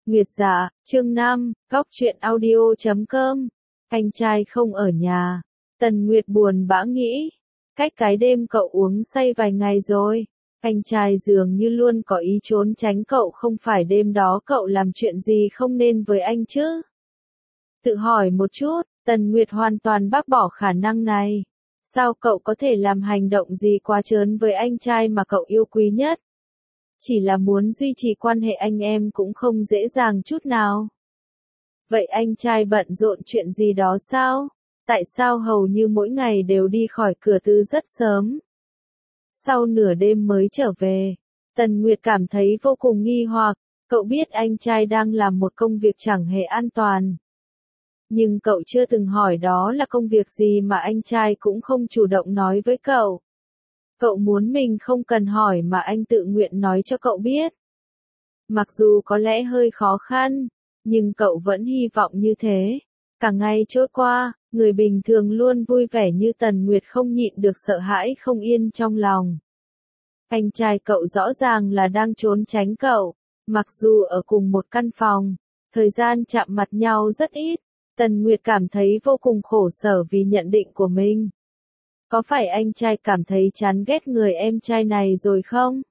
Nguyệt Dạ, chương 5, Góc truyện audio.com. Anh trai không ở nhà. Tần Nguyệt buồn bã nghĩ. Cách cái đêm cậu uống say vài ngày rồi. Anh trai dường như luôn có ý trốn tránh cậu, không phải đêm đó cậu làm chuyện gì không nên với anh chứ? Tự hỏi một chút, Tần Nguyệt hoàn toàn bác bỏ khả năng này. Sao cậu có thể làm hành động gì quá trớn với anh trai mà cậu yêu quý nhất? Chỉ là muốn duy trì quan hệ anh em cũng không dễ dàng chút nào. Vậy anh trai bận rộn chuyện gì đó sao? Tại sao hầu như mỗi ngày đều đi khỏi cửa từ rất sớm? Sau nửa đêm mới trở về, Tần Nguyệt cảm thấy vô cùng nghi hoặc. Cậu biết anh trai đang làm một công việc chẳng hề an toàn. Nhưng cậu chưa từng hỏi đó là công việc gì mà anh trai cũng không chủ động nói với cậu. Cậu muốn mình không cần hỏi mà anh tự nguyện nói cho cậu biết. Mặc dù có lẽ hơi khó khăn, nhưng cậu vẫn hy vọng như thế. Cả ngày trôi qua, người bình thường luôn vui vẻ như Tần Nguyệt không nhịn được sợ hãi không yên trong lòng. Anh trai cậu rõ ràng là đang trốn tránh cậu, mặc dù ở cùng một căn phòng, thời gian chạm mặt nhau rất ít. Tần Nguyệt cảm thấy vô cùng khổ sở vì nhận định của mình. Có phải anh trai cảm thấy chán ghét người em trai này rồi không?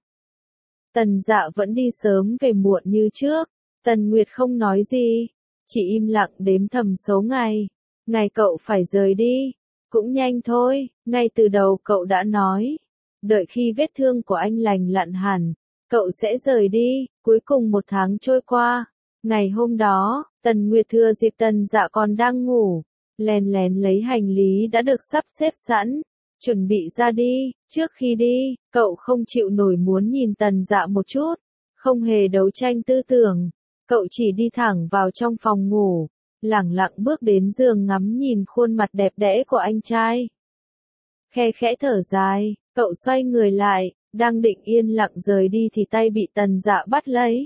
Tần Dạ vẫn đi sớm về muộn như trước. Tần Nguyệt không nói gì, chỉ im lặng đếm thầm số ngày. Ngày cậu phải rời đi, cũng nhanh thôi, ngay từ đầu cậu đã nói. Đợi khi vết thương của anh lành lặn hẳn, cậu sẽ rời đi. Cuối cùng một tháng trôi qua. Ngày hôm đó, Tần Nguyệt thừa dịp Tần Dạ còn đang ngủ, lén lén lấy hành lý đã được sắp xếp sẵn, chuẩn bị ra đi. Trước khi đi, cậu không chịu nổi muốn nhìn Tần Dạ một chút, không hề đấu tranh tư tưởng, cậu chỉ đi thẳng vào trong phòng ngủ, lẳng lặng bước đến giường ngắm nhìn khuôn mặt đẹp đẽ của anh trai. Khe khẽ thở dài, cậu xoay người lại, đang định yên lặng rời đi thì tay bị Tần Dạ bắt lấy.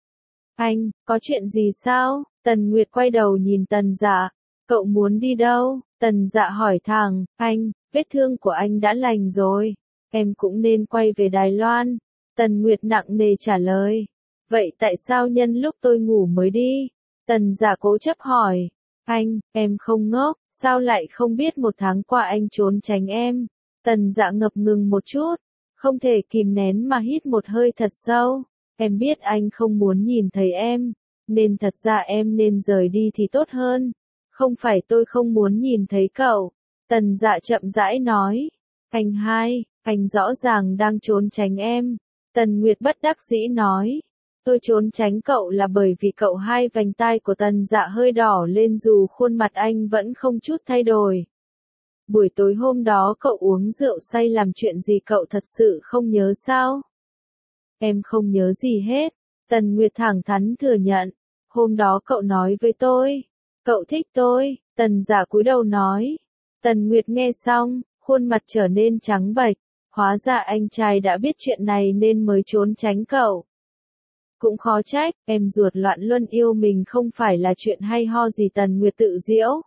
Anh, có chuyện gì sao? Tần Nguyệt quay đầu nhìn Tần Dạ. Cậu muốn đi đâu? Tần Dạ hỏi thẳng. Anh, vết thương của anh đã lành rồi. Em cũng nên quay về Đài Loan. Tần Nguyệt nặng nề trả lời. Vậy tại sao nhân lúc tôi ngủ mới đi? Tần Dạ cố chấp hỏi. Anh, em không ngốc, sao lại không biết một tháng qua anh trốn tránh em? Tần Dạ ngập ngừng một chút, không thể kìm nén mà hít một hơi thật sâu. Em biết anh không muốn nhìn thấy em, nên thật ra em nên rời đi thì tốt hơn. Không phải tôi không muốn nhìn thấy cậu. Tần Dạ chậm rãi nói. Anh rõ ràng đang trốn tránh em. Tần Nguyệt bất đắc dĩ nói. Tôi trốn tránh cậu là bởi vì cậu. Hai vành tai của Tần Dạ hơi đỏ lên dù khuôn mặt anh vẫn không chút thay đổi. Buổi tối hôm đó cậu uống rượu say làm chuyện gì cậu thật sự không nhớ sao? Em không nhớ gì hết. Tần Nguyệt thẳng thắn thừa nhận. Hôm đó cậu nói với tôi. Cậu thích tôi. Tần Dạ cúi đầu nói. Tần Nguyệt nghe xong, khuôn mặt trở nên trắng bệch. Hóa ra anh trai đã biết chuyện này nên mới trốn tránh cậu. Cũng khó trách, em ruột loạn luân yêu mình không phải là chuyện hay ho gì. Tần Nguyệt tự giễu.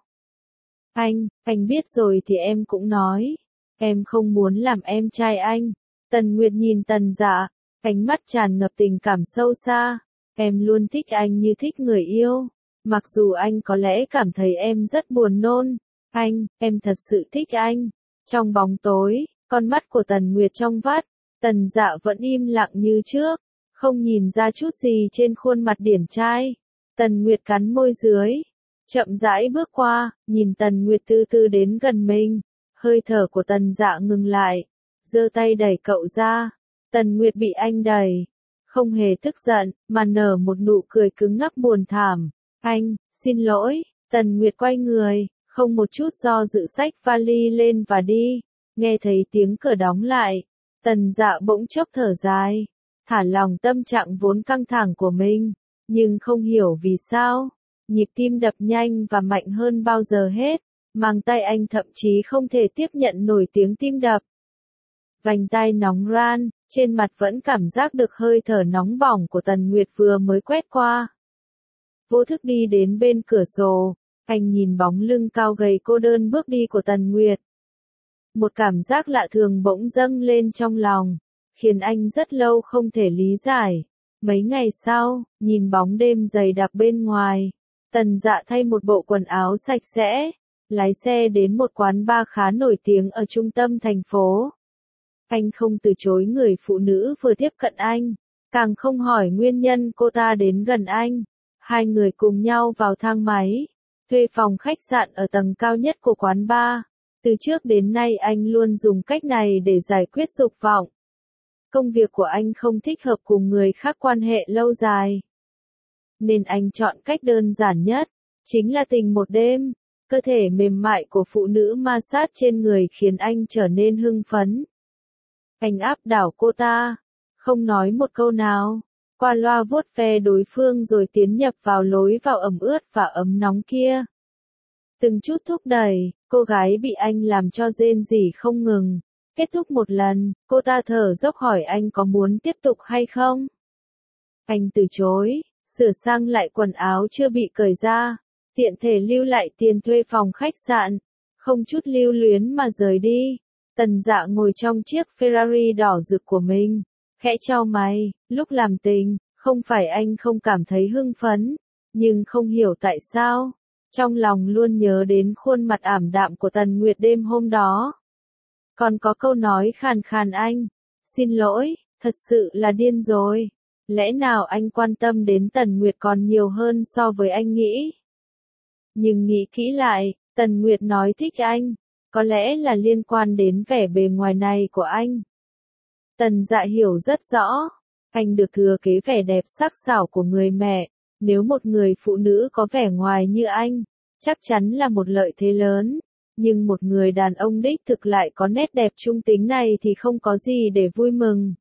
Anh biết rồi thì em cũng nói. Em không muốn làm em trai anh. Tần Nguyệt nhìn Tần Dạ. Ánh mắt tràn ngập tình cảm sâu xa. Em luôn thích anh như thích người yêu. Mặc dù anh có lẽ cảm thấy em rất buồn nôn. Em thật sự thích anh. Trong bóng tối, con mắt của Tần Nguyệt trong vắt. Tần Dạ vẫn im lặng như trước. Không nhìn ra chút gì trên khuôn mặt điển trai. Tần Nguyệt cắn môi dưới. Chậm rãi bước qua, nhìn Tần Nguyệt từ từ đến gần mình. Hơi thở của Tần Dạ ngừng lại. Giơ tay đẩy cậu ra. Tần Nguyệt bị anh đẩy, không hề tức giận, mà nở một nụ cười cứng ngắc buồn thảm. Xin lỗi. Tần Nguyệt quay người, không một chút do dự xách vali lên và đi. Nghe thấy tiếng cửa đóng lại, Tần Dạ bỗng chốc thở dài, thả lòng tâm trạng vốn căng thẳng của mình, nhưng không hiểu vì sao, nhịp tim đập nhanh và mạnh hơn bao giờ hết, mang tay anh thậm chí không thể tiếp nhận nổi tiếng tim đập. Vành tai nóng ran, trên mặt vẫn cảm giác được hơi thở nóng bỏng của Tần Nguyệt vừa mới quét qua. Vô thức đi đến bên cửa sổ, anh nhìn bóng lưng cao gầy cô đơn bước đi của Tần Nguyệt. Một cảm giác lạ thường bỗng dâng lên trong lòng, khiến anh rất lâu không thể lý giải. Mấy ngày sau, nhìn bóng đêm dày đặc bên ngoài, Tần Dạ thay một bộ quần áo sạch sẽ, lái xe đến một quán bar khá nổi tiếng ở trung tâm thành phố. Anh không từ chối người phụ nữ vừa tiếp cận anh, càng không hỏi nguyên nhân cô ta đến gần anh. Hai người cùng nhau vào thang máy, thuê phòng khách sạn ở tầng cao nhất của quán bar. Từ trước đến nay anh luôn dùng cách này để giải quyết dục vọng. Công việc của anh không thích hợp cùng người khác quan hệ lâu dài, nên anh chọn cách đơn giản nhất, chính là tình một đêm. Cơ thể mềm mại của phụ nữ ma sát trên người khiến anh trở nên hưng phấn. Anh áp đảo cô ta, không nói một câu nào, qua loa vuốt ve đối phương rồi tiến nhập vào lối vào ẩm ướt và ấm nóng kia. Từng chút thúc đẩy, cô gái bị anh làm cho rên rỉ không ngừng. Kết thúc một lần, cô ta thở dốc hỏi anh có muốn tiếp tục hay không. Anh từ chối, sửa sang lại quần áo chưa bị cởi ra, tiện thể lưu lại tiền thuê phòng khách sạn, không chút lưu luyến mà rời đi. Tần Dạ ngồi trong chiếc Ferrari đỏ rực của mình, khẽ chau mày. Lúc làm tình, không phải anh không cảm thấy hưng phấn, nhưng không hiểu tại sao, trong lòng luôn nhớ đến khuôn mặt ảm đạm của Tần Nguyệt đêm hôm đó. Còn có câu nói khàn khàn anh, xin lỗi, thật sự là điên rồi. Lẽ nào anh quan tâm đến Tần Nguyệt còn nhiều hơn so với anh nghĩ? Nhưng nghĩ kỹ lại, Tần Nguyệt nói thích anh, có lẽ là liên quan đến vẻ bề ngoài này của anh. Tần Dạ hiểu rất rõ, anh được thừa kế vẻ đẹp sắc sảo của người mẹ. Nếu một người phụ nữ có vẻ ngoài như anh, chắc chắn là một lợi thế lớn. Nhưng một người đàn ông đích thực lại có nét đẹp trung tính này thì không có gì để vui mừng.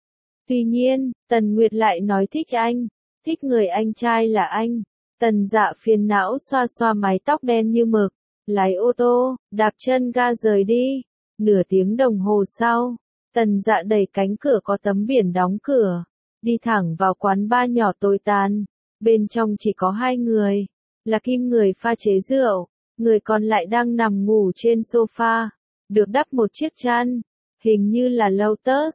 Tuy nhiên, Tần Nguyệt lại nói thích anh, thích người anh trai là anh. Tần Dạ phiền não xoa xoa mái tóc đen như mực, lái ô tô, đạp chân ga rời đi. Nửa tiếng đồng hồ sau, Tần Dạ đẩy cánh cửa có tấm biển đóng cửa, đi thẳng vào quán bar nhỏ tồi tàn. Bên trong chỉ có hai người, là Kim người pha chế rượu, người còn lại đang nằm ngủ trên sofa, được đắp một chiếc chăn, hình như là Lotus.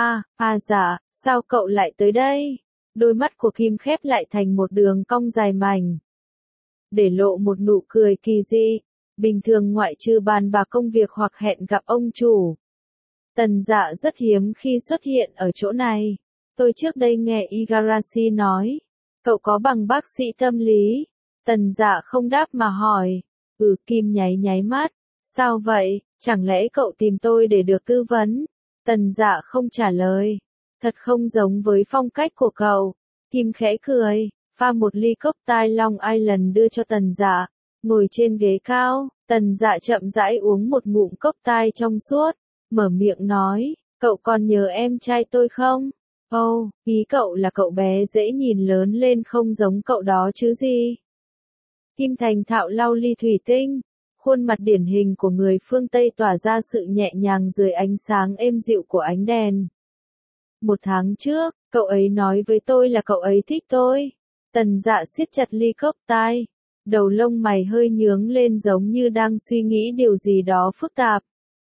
Dạ, sao cậu lại tới đây? Đôi mắt của Kim khép lại thành một đường cong dài mảnh, để lộ một nụ cười kỳ dị. Bình thường ngoại trừ bàn bạc công việc hoặc hẹn gặp ông chủ, Tần Dạ rất hiếm khi xuất hiện ở chỗ này. Tôi trước đây nghe Igarashi nói, cậu có bằng bác sĩ tâm lý. Tần Dạ không đáp mà hỏi. Kim nháy nháy mắt. Sao vậy, chẳng lẽ cậu tìm tôi để được tư vấn? Tần Dạ không trả lời. Thật không giống với phong cách của cậu. Kim khẽ cười, pha một ly cốc tai Long Island đưa cho Tần Dạ. Ngồi trên ghế cao, Tần Dạ chậm rãi uống một ngụm cốc tai trong suốt, mở miệng nói, cậu còn nhớ em trai tôi không? Ý cậu là cậu bé dễ nhìn lớn lên không giống cậu đó chứ gì? Kim thành thạo lau ly thủy tinh, khuôn mặt điển hình của người phương Tây tỏa ra sự nhẹ nhàng dưới ánh sáng êm dịu của ánh đèn. 1 tháng trước, cậu ấy nói với tôi là cậu ấy thích tôi. Tần Dạ siết chặt ly cốc tai, đầu lông mày hơi nhướng lên giống như đang suy nghĩ điều gì đó phức tạp.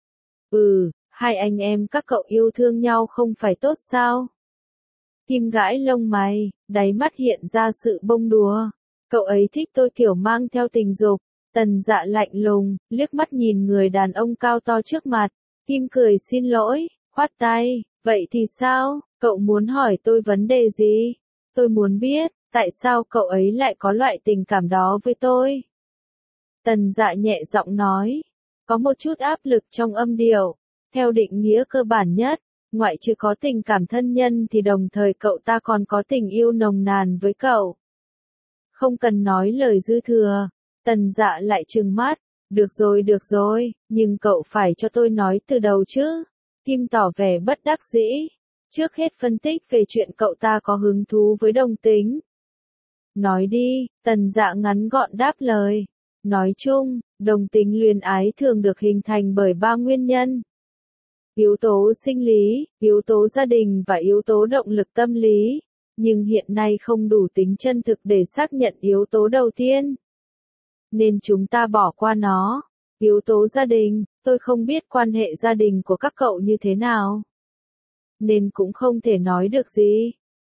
Hai anh em các cậu yêu thương nhau không phải tốt sao? Kim gãi lông mày, đáy mắt hiện ra sự bông đùa. Cậu ấy thích tôi kiểu mang theo tình dục. Tần Dạ lạnh lùng, liếc mắt nhìn người đàn ông cao to trước mặt. Kim cười xin lỗi, khoát tay, vậy thì sao, cậu muốn hỏi tôi vấn đề gì? Tôi muốn biết, tại sao cậu ấy lại có loại tình cảm đó với tôi? Tần Dạ nhẹ giọng nói, có một chút áp lực trong âm điệu. Theo định nghĩa cơ bản nhất, ngoại trừ có tình cảm thân nhân thì đồng thời cậu ta còn có tình yêu nồng nàn với cậu. Không cần nói lời dư thừa. Tần Dạ lại trừng mắt, được rồi, nhưng cậu phải cho tôi nói từ đầu chứ. Kim tỏ vẻ bất đắc dĩ. Trước hết phân tích về chuyện cậu ta có hứng thú với đồng tính. Nói đi, Tần Dạ ngắn gọn đáp lời. Nói chung, đồng tính luyến ái thường được hình thành bởi 3 nguyên nhân. Yếu tố sinh lý, yếu tố gia đình và yếu tố động lực tâm lý. Nhưng hiện nay không đủ tính chân thực để xác nhận yếu tố đầu tiên, nên chúng ta bỏ qua nó. Yếu tố gia đình, tôi không biết quan hệ gia đình của các cậu như thế nào, nên cũng không thể nói được gì.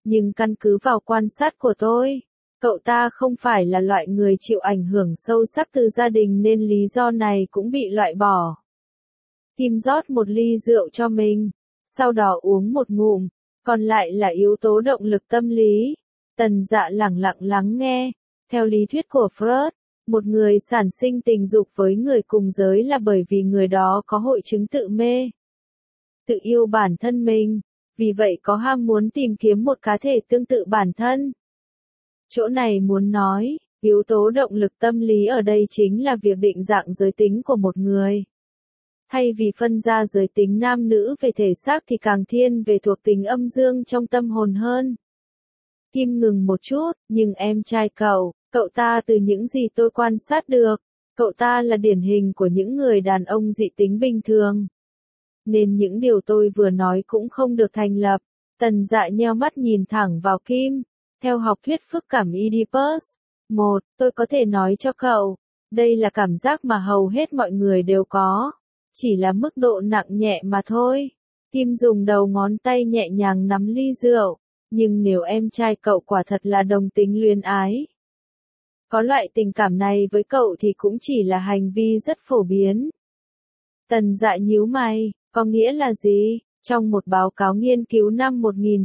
nhưng căn cứ vào quan sát của tôi, cậu ta không phải là loại người chịu ảnh hưởng sâu sắc từ gia đình nên lý do này cũng bị loại bỏ. Tim rót một ly rượu cho mình, sau đó uống một ngụm, còn lại là yếu tố động lực tâm lý. Tần Dạ lẳng lặng lắng nghe. Theo lý thuyết của Freud, một người sản sinh tình dục với người cùng giới là bởi vì người đó có hội chứng tự mê, tự yêu bản thân mình, vì vậy có ham muốn tìm kiếm một cá thể tương tự bản thân. Chỗ này muốn nói, yếu tố động lực tâm lý ở đây chính là việc định dạng giới tính của một người. Thay vì phân ra giới tính nam nữ về thể xác thì càng thiên về thuộc tính âm dương trong tâm hồn hơn. Kim ngừng một chút, nhưng em trai cậu ta từ những gì tôi quan sát được, cậu ta là điển hình của những người đàn ông dị tính bình thường. Nên những điều tôi vừa nói cũng không được thành lập. Tần Dạ nheo mắt nhìn thẳng vào Kim. Theo học thuyết phức cảm Oedipus, tôi có thể nói cho cậu, đây là cảm giác mà hầu hết mọi người đều có, chỉ là mức độ nặng nhẹ mà thôi. Kim dùng đầu ngón tay nhẹ nhàng nắm ly rượu, nhưng nếu em trai cậu quả thật là đồng tính luyến ái, có loại tình cảm này với cậu thì cũng chỉ là hành vi rất phổ biến. Tần Dạ nhíu mày, có nghĩa là gì? Trong một báo cáo nghiên cứu năm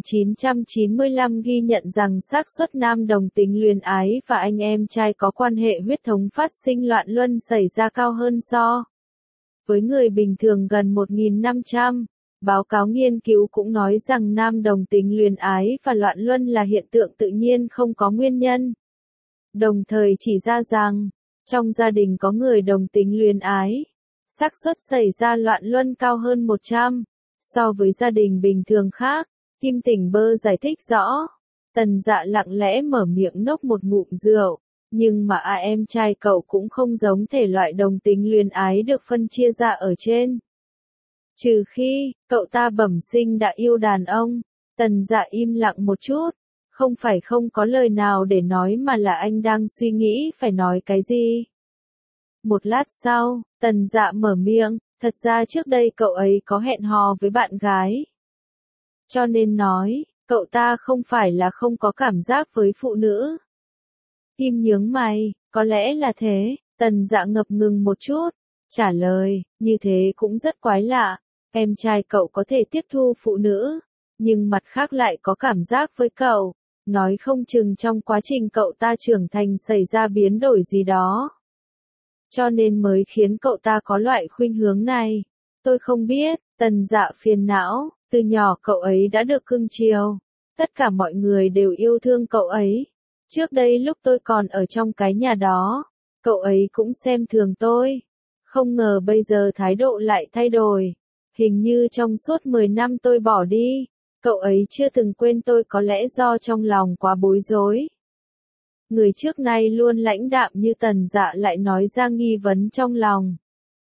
1995 ghi nhận rằng xác suất nam đồng tính luyến ái và anh em trai có quan hệ huyết thống phát sinh loạn luân xảy ra cao hơn so với người bình thường gần 1.500. Báo cáo nghiên cứu cũng nói rằng nam đồng tính luyến ái và loạn luân là hiện tượng tự nhiên không có nguyên nhân. Đồng thời chỉ ra rằng, trong gia đình có người đồng tính luyến ái, xác suất xảy ra loạn luân cao hơn 100 so với gia đình bình thường khác. Kim Tỉnh Bơ giải thích rõ. Tần Dạ lặng lẽ mở miệng nốc một ngụm rượu, nhưng mà em trai cậu cũng không giống thể loại đồng tính luyến ái được phân chia ra ở trên. Trừ khi, cậu ta bẩm sinh đã yêu đàn ông. Tần Dạ im lặng một chút, không phải không có lời nào để nói mà là anh đang suy nghĩ phải nói cái gì. Một lát sau, Tần Dạ mở miệng, thật ra trước đây cậu ấy có hẹn hò với bạn gái. Cho nên nói, cậu ta không phải là không có cảm giác với phụ nữ. Kim nhướng mày, có lẽ là thế. Tần Dạ ngập ngừng một chút, trả lời, như thế cũng rất quái lạ. Em trai cậu có thể tiếp thu phụ nữ, nhưng mặt khác lại có cảm giác với cậu. Nói không chừng trong quá trình cậu ta trưởng thành xảy ra biến đổi gì đó, cho nên mới khiến cậu ta có loại khuynh hướng này. Tôi không biết. Tần Dạ phiền não, từ nhỏ cậu ấy đã được cưng chiều. Tất cả mọi người đều yêu thương cậu ấy. Trước đây lúc tôi còn ở trong cái nhà đó, cậu ấy cũng xem thường tôi. Không ngờ bây giờ thái độ lại thay đổi. Hình như trong suốt 10 năm tôi bỏ đi, cậu ấy chưa từng quên tôi, có lẽ do trong lòng quá bối rối. Người trước nay luôn lãnh đạm như Tần Dạ lại nói ra nghi vấn trong lòng.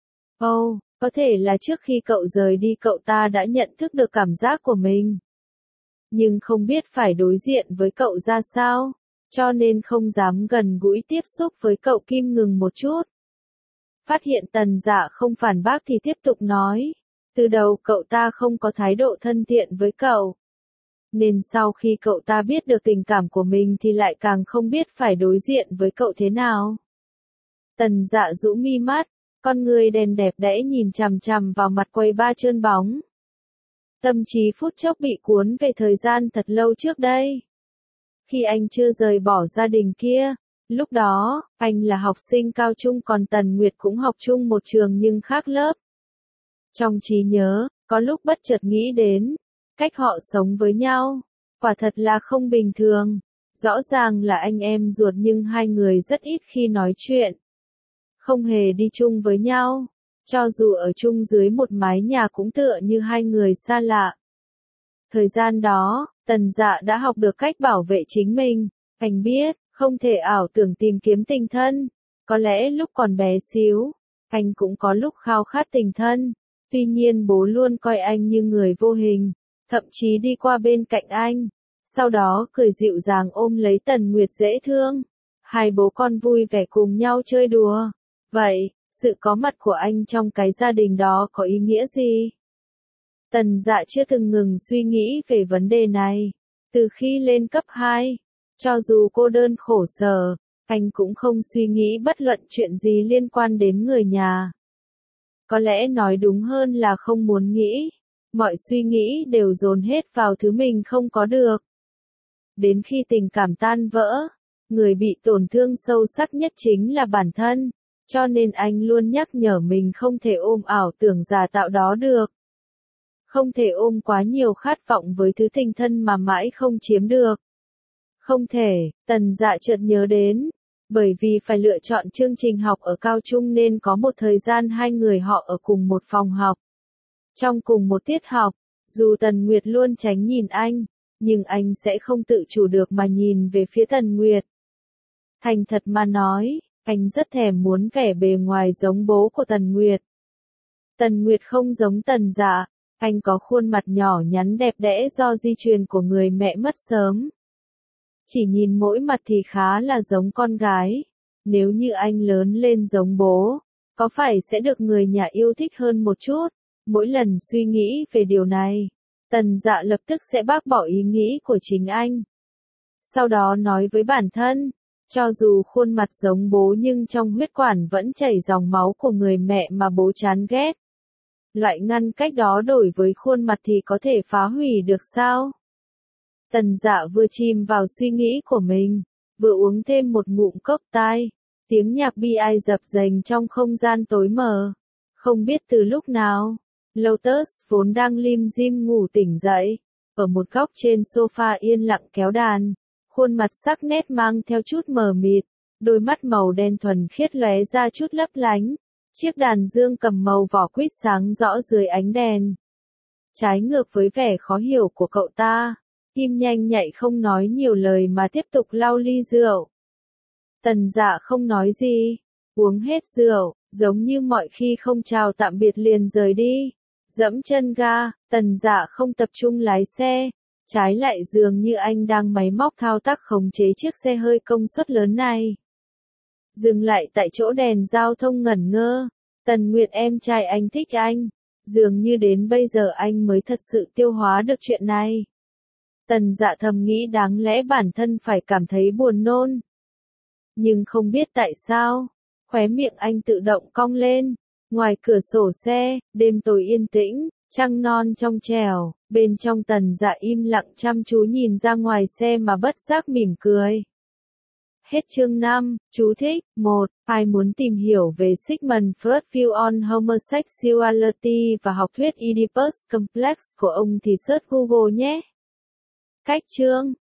Có thể là trước khi cậu rời đi cậu ta đã nhận thức được cảm giác của mình. Nhưng không biết phải đối diện với cậu ra sao, cho nên không dám gần gũi tiếp xúc với cậu. Kim ngừng một chút. Phát hiện Tần Dạ không phản bác thì tiếp tục nói. Từ đầu cậu ta không có thái độ thân thiện với cậu. Nên sau khi cậu ta biết được tình cảm của mình thì lại càng không biết phải đối diện với cậu thế nào. Tần Dạ rũ mi mắt, con người đèn đẹp đẽ nhìn chằm chằm vào mặt quầy ba trơn bóng. Tâm trí phút chốc bị cuốn về thời gian thật lâu trước đây. Khi anh chưa rời bỏ gia đình kia, lúc đó, anh là học sinh cao trung còn Tần Nguyệt cũng học chung một trường nhưng khác lớp. Trong trí nhớ, có lúc bất chợt nghĩ đến cách họ sống với nhau, quả thật là không bình thường. Rõ ràng là anh em ruột nhưng hai người rất ít khi nói chuyện, không hề đi chung với nhau, cho dù ở chung dưới một mái nhà cũng tựa như hai người xa lạ. Thời gian đó, Tần Dạ đã học được cách bảo vệ chính mình. Anh biết, không thể ảo tưởng tìm kiếm tình thân. Có lẽ lúc còn bé xíu, anh cũng có lúc khao khát tình thân. Tuy nhiên bố luôn coi anh như người vô hình, thậm chí đi qua bên cạnh anh, sau đó cười dịu dàng ôm lấy Tần Nguyệt dễ thương. Hai bố con vui vẻ cùng nhau chơi đùa. Vậy, sự có mặt của anh trong cái gia đình đó có ý nghĩa gì? Tần Dạ chưa từng ngừng suy nghĩ về vấn đề này. Từ khi lên cấp 2, cho dù cô đơn khổ sở, anh cũng không suy nghĩ bất luận chuyện gì liên quan đến người nhà. Có lẽ nói đúng hơn là không muốn nghĩ, mọi suy nghĩ đều dồn hết vào thứ mình không có được. Đến khi tình cảm tan vỡ, người bị tổn thương sâu sắc nhất chính là bản thân, cho nên anh luôn nhắc nhở mình không thể ôm ảo tưởng giả tạo đó được. Không thể ôm quá nhiều khát vọng với thứ tình thân mà mãi không chiếm được. Không thể, Tần Dạ chợt nhớ đến, bởi vì phải lựa chọn chương trình học ở cao trung nên có một thời gian hai người họ ở cùng một phòng học. Trong cùng một tiết học, dù Tần Nguyệt luôn tránh nhìn anh, nhưng anh sẽ không tự chủ được mà nhìn về phía Tần Nguyệt. Thành thật mà nói, anh rất thèm muốn vẻ bề ngoài giống bố của Tần Nguyệt. Tần Nguyệt không giống Tần Dạ, anh có khuôn mặt nhỏ nhắn đẹp đẽ do di truyền của người mẹ mất sớm. Chỉ nhìn mỗi mặt thì khá là giống con gái. Nếu như anh lớn lên giống bố, có phải sẽ được người nhà yêu thích hơn một chút? Mỗi lần suy nghĩ về điều này, Tần Dạ lập tức sẽ bác bỏ ý nghĩ của chính anh. Sau đó nói với bản thân, cho dù khuôn mặt giống bố nhưng trong huyết quản vẫn chảy dòng máu của người mẹ mà bố chán ghét. Loại ngăn cách đó đổi với khuôn mặt thì có thể phá hủy được sao? Tần Dạ vừa chìm vào suy nghĩ của mình, vừa uống thêm một ngụm cốc tai. Tiếng nhạc bi ai dập dềnh trong không gian tối mờ. Không biết từ lúc nào, Lotus vốn đang lim dim ngủ tỉnh dậy. Ở một góc trên sofa yên lặng kéo đàn. Khuôn mặt sắc nét mang theo chút mờ mịt. Đôi mắt màu đen thuần khiết lóe ra chút lấp lánh. Chiếc đàn dương cầm màu vỏ quýt sáng rõ dưới ánh đèn. Trái ngược với vẻ khó hiểu của cậu ta, tim nhanh nhạy không nói nhiều lời mà tiếp tục lau ly rượu. Tần Dạ không nói gì, uống hết rượu, giống như mọi khi không chào tạm biệt liền rời đi. Dẫm chân ga, Tần Dạ không tập trung lái xe, trái lại dường như anh đang máy móc thao tác khống chế chiếc xe hơi công suất lớn này. Dừng lại tại chỗ đèn giao thông ngẩn ngơ, Tần Nguyệt em trai anh thích anh, dường như đến bây giờ anh mới thật sự tiêu hóa được chuyện này. Tần Dạ thầm nghĩ đáng lẽ bản thân phải cảm thấy buồn nôn. Nhưng không biết tại sao, khóe miệng anh tự động cong lên. Ngoài cửa sổ xe, đêm tối yên tĩnh, trăng non trong trẻo, bên trong Tần Dạ im lặng chăm chú nhìn ra ngoài xe mà bất giác mỉm cười. Hết chương 5, chú thích, 1, ai muốn tìm hiểu về Sigmund Freud view on homosexuality và học thuyết Oedipus complex của ông thì search Google nhé. Cách chương